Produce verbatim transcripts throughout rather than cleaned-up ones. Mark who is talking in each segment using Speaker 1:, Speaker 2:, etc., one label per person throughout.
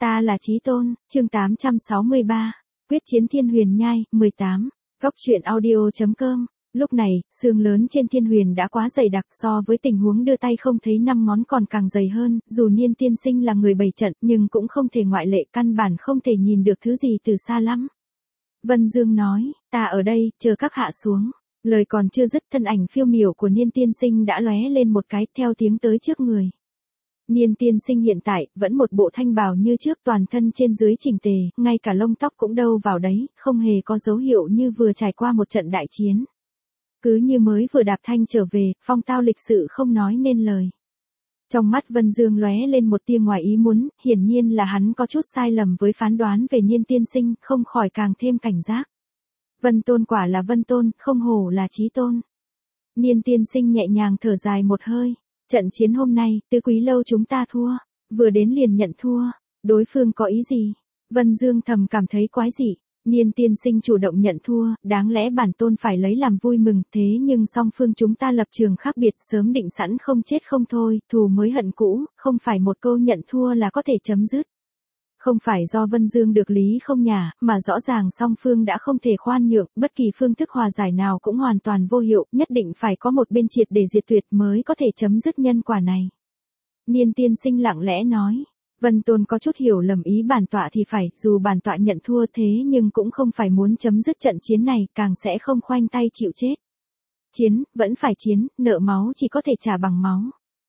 Speaker 1: Ta là Chí Tôn, chương tám trăm sáu mươi ba, quyết chiến Thiên Huyền Nhai, mười tám, góc truyện audio chấm com. Lúc này, xương lớn trên Thiên Huyền đã quá dày đặc, so với tình huống đưa tay không thấy năm ngón còn càng dày hơn, dù Niên tiên sinh là người bày trận, nhưng cũng không thể ngoại lệ, căn bản không thể nhìn được thứ gì từ xa lắm. Vân Dương nói, ta ở đây, chờ các hạ xuống. Lời còn chưa dứt, thân ảnh phiêu miểu của Niên tiên sinh đã lóe lên một cái, theo tiếng tới trước người. Niên tiên sinh hiện tại, vẫn một bộ thanh bào như trước, toàn thân trên dưới chỉnh tề, ngay cả lông tóc cũng đâu vào đấy, không hề có dấu hiệu như vừa trải qua một trận đại chiến. Cứ như mới vừa đạp thanh trở về, phong tao lịch sự không nói nên lời. Trong mắt Vân Dương lóe lên một tia ngoài ý muốn, hiển nhiên là hắn có chút sai lầm với phán đoán về Niên tiên sinh, không khỏi càng thêm cảnh giác. Vân Tôn quả là Vân Tôn, không hổ là Chí Tôn. Niên tiên sinh nhẹ nhàng thở dài một hơi. Trận chiến hôm nay, Tứ Quý Lâu chúng ta thua, vừa đến liền nhận thua, đối phương có ý gì? Vân Dương thầm cảm thấy quái dị, Niên tiên sinh chủ động nhận thua, đáng lẽ bản tôn phải lấy làm vui mừng, thế nhưng song phương chúng ta lập trường khác biệt, sớm định sẵn không chết không thôi, thù mới hận cũ, không phải một câu nhận thua là có thể chấm dứt. Không phải do Vân Dương được lý không nhả, mà rõ ràng song phương đã không thể khoan nhượng, bất kỳ phương thức hòa giải nào cũng hoàn toàn vô hiệu, nhất định phải có một bên triệt để diệt tuyệt mới có thể chấm dứt nhân quả này. Niên tiên sinh lặng lẽ nói, Vân Tôn có chút hiểu lầm ý bản tọa thì phải, dù bản tọa nhận thua thế nhưng cũng không phải muốn chấm dứt trận chiến này, càng sẽ không khoanh tay chịu chết. Chiến, vẫn phải chiến, nợ máu chỉ có thể trả bằng máu.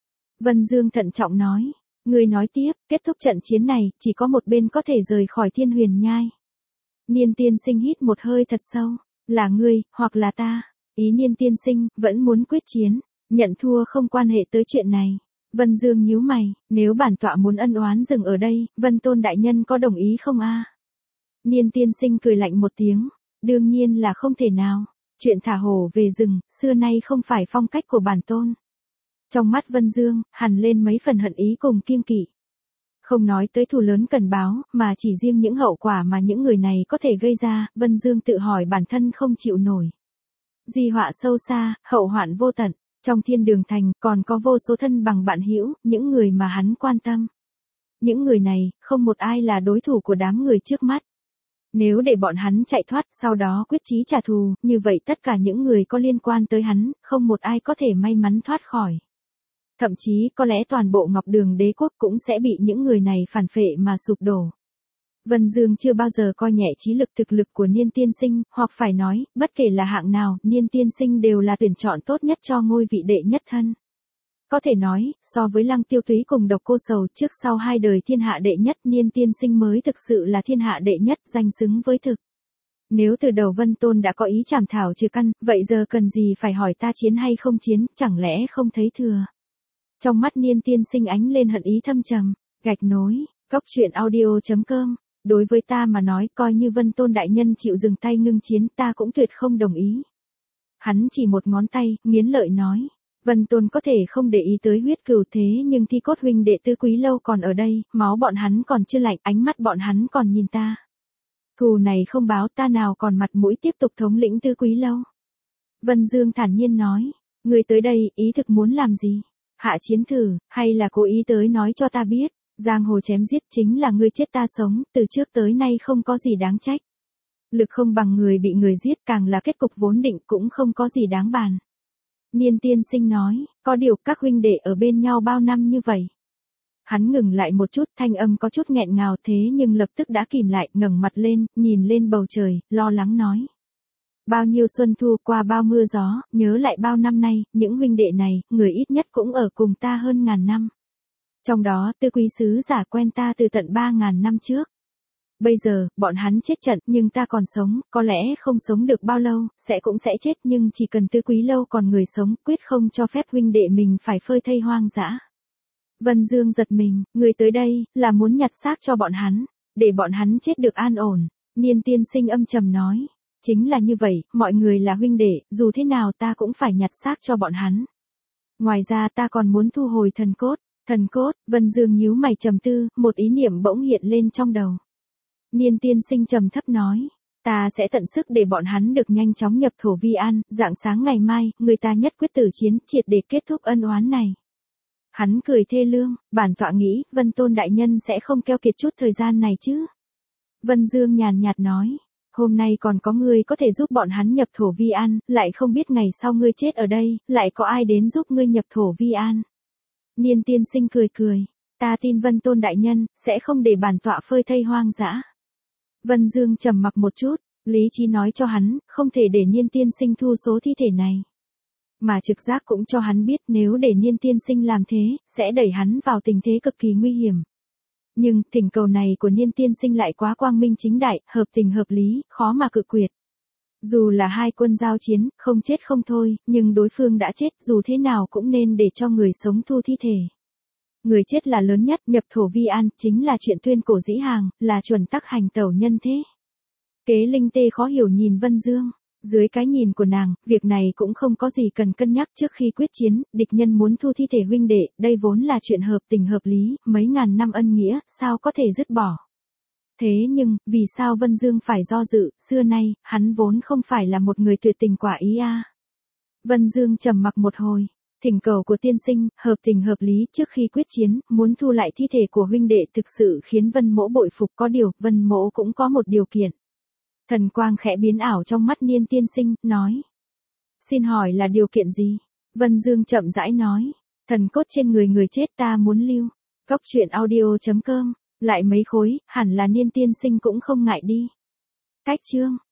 Speaker 1: Vân Dương thận trọng nói. Người nói tiếp, kết thúc trận chiến này, chỉ có một bên có thể rời khỏi Thiên Huyền Nhai. Niên tiên sinh hít một hơi thật sâu, là ngươi, hoặc là ta. Ý Niên tiên sinh, vẫn muốn quyết chiến, nhận thua không quan hệ tới chuyện này. Vân Dương nhíu mày, nếu bản tọa muốn ân oán dừng ở đây, Vân Tôn đại nhân có đồng ý không a? Niên tiên sinh cười lạnh một tiếng, đương nhiên là không thể nào. Chuyện thả hổ về rừng, xưa nay không phải phong cách của bản tôn. Trong mắt Vân Dương, hằn lên mấy phần hận ý cùng kiêng kỵ. Không nói tới thù lớn cần báo, mà chỉ riêng những hậu quả mà những người này có thể gây ra, Vân Dương tự hỏi bản thân không chịu nổi. Di họa sâu xa, hậu hoạn vô tận, trong Thiên Đường Thành còn có vô số thân bằng bạn hữu, những người mà hắn quan tâm. Những người này, không một ai là đối thủ của đám người trước mắt. Nếu để bọn hắn chạy thoát, sau đó quyết chí trả thù, như vậy tất cả những người có liên quan tới hắn, không một ai có thể may mắn thoát khỏi. Thậm chí có lẽ toàn bộ Ngọc Đường Đế quốc cũng sẽ bị những người này phản phệ mà sụp đổ. Vân Dương chưa bao giờ coi nhẹ trí lực thực lực của Niên tiên sinh, hoặc phải nói, bất kể là hạng nào, Niên tiên sinh đều là tuyển chọn tốt nhất cho ngôi vị đệ nhất thân. Có thể nói, so với Lăng Tiêu Túy cùng Độc Cô Sầu, trước sau hai đời thiên hạ đệ nhất, Niên tiên sinh mới thực sự là thiên hạ đệ nhất, danh xứng với thực. Nếu từ đầu Vân Tôn đã có ý trảm thảo trừ căn, vậy giờ cần gì phải hỏi ta chiến hay không chiến, chẳng lẽ không thấy thừa. Trong mắt Niên tiên sinh ánh lên hận ý thâm trầm, gạch nối, góc truyện audio chấm com. Đối với ta mà nói, coi như Vân Tôn đại nhân chịu dừng tay ngưng chiến, ta cũng tuyệt không đồng ý. Hắn chỉ một ngón tay, nghiến lợi nói. Vân Tôn có thể không để ý tới huyết cừu, thế nhưng thi cốt huynh đệ Tứ Quý Lâu còn ở đây, máu bọn hắn còn chưa lạnh, ánh mắt bọn hắn còn nhìn ta. Thù này không báo, ta nào còn mặt mũi tiếp tục thống lĩnh Tứ Quý Lâu. Vân Dương thản nhiên nói. Người tới đây, ý thực muốn làm gì? Hạ chiến thử, hay là cố ý tới nói cho ta biết, giang hồ chém giết chính là ngươi chết ta sống, từ trước tới nay không có gì đáng trách. Lực không bằng người bị người giết, càng là kết cục vốn định, cũng không có gì đáng bàn. Niên tiên sinh nói, có điều các huynh đệ ở bên nhau bao năm như vậy. Hắn ngừng lại một chút, thanh âm có chút nghẹn ngào, thế nhưng lập tức đã kìm lại, ngẩng mặt lên, nhìn lên bầu trời, lo lắng nói. Bao nhiêu xuân thu qua bao mưa gió, nhớ lại bao năm nay, những huynh đệ này, người ít nhất cũng ở cùng ta hơn ngàn năm. Trong đó, Tư Quý sứ giả quen ta từ tận ba ngàn năm trước. Bây giờ, bọn hắn chết trận, nhưng ta còn sống, có lẽ không sống được bao lâu, sẽ cũng sẽ chết, nhưng chỉ cần Tư Quý Lâu còn người sống, quyết không cho phép huynh đệ mình phải phơi thây hoang dã. Vân Dương giật mình, người tới đây, là muốn nhặt xác cho bọn hắn, để bọn hắn chết được an ổn. Niên tiên sinh âm trầm nói. Chính là như vậy, mọi người là huynh đệ, dù thế nào ta cũng phải nhặt xác cho bọn hắn. Ngoài ra ta còn muốn thu hồi thần cốt. Thần cốt, Vân Dương nhíu mày trầm tư, một ý niệm bỗng hiện lên trong đầu. Niên tiên sinh trầm thấp nói, ta sẽ tận sức để bọn hắn được nhanh chóng nhập thổ vi an, rạng sáng ngày mai, người ta nhất quyết tử chiến, triệt để kết thúc ân oán này. Hắn cười thê lương, bản tọa nghĩ, Vân Tôn đại nhân sẽ không keo kiệt chút thời gian này chứ. Vân Dương nhàn nhạt nói, hôm nay còn có người có thể giúp bọn hắn nhập thổ vi an, lại không biết ngày sau ngươi chết ở đây, lại có ai đến giúp ngươi nhập thổ vi an. Niên tiên sinh cười cười, ta tin Vân Tôn đại nhân, sẽ không để bản tọa phơi thây hoang dã. Vân Dương trầm mặc một chút, lý trí nói cho hắn, không thể để Niên tiên sinh thu số thi thể này. Mà trực giác cũng cho hắn biết nếu để Niên tiên sinh làm thế, sẽ đẩy hắn vào tình thế cực kỳ nguy hiểm. Nhưng, thỉnh cầu này của Niên tiên sinh lại quá quang minh chính đại, hợp tình hợp lý, khó mà cự tuyệt. Dù là hai quân giao chiến, không chết không thôi, nhưng đối phương đã chết, dù thế nào cũng nên để cho người sống thu thi thể. Người chết là lớn nhất, nhập thổ vi an, chính là chuyện tuyên cổ dĩ hàng, là chuẩn tắc hành tẩu nhân thế. Kế Linh Tê khó hiểu nhìn Vân Dương. Dưới cái nhìn của nàng, việc này cũng không có gì cần cân nhắc trước khi quyết chiến, địch nhân muốn thu thi thể huynh đệ, đây vốn là chuyện hợp tình hợp lý, mấy ngàn năm ân nghĩa, sao có thể dứt bỏ. Thế nhưng, vì sao Vân Dương phải do dự, xưa nay, hắn vốn không phải là một người tuyệt tình quả ý a. Vân Dương trầm mặc một hồi, thỉnh cầu của tiên sinh, hợp tình hợp lý trước khi quyết chiến, muốn thu lại thi thể của huynh đệ thực sự khiến Vân Mỗ bội phục, có điều, Vân Mỗ cũng có một điều kiện. Thần quang khẽ biến ảo trong mắt Niên tiên sinh, nói. Xin hỏi là điều kiện gì? Vân Dương chậm rãi nói. Thần cốt trên người người chết ta muốn lưu. Góc truyện audio chấm com. Lại mấy khối, hẳn là Niên tiên sinh cũng không ngại đi. Cách chương.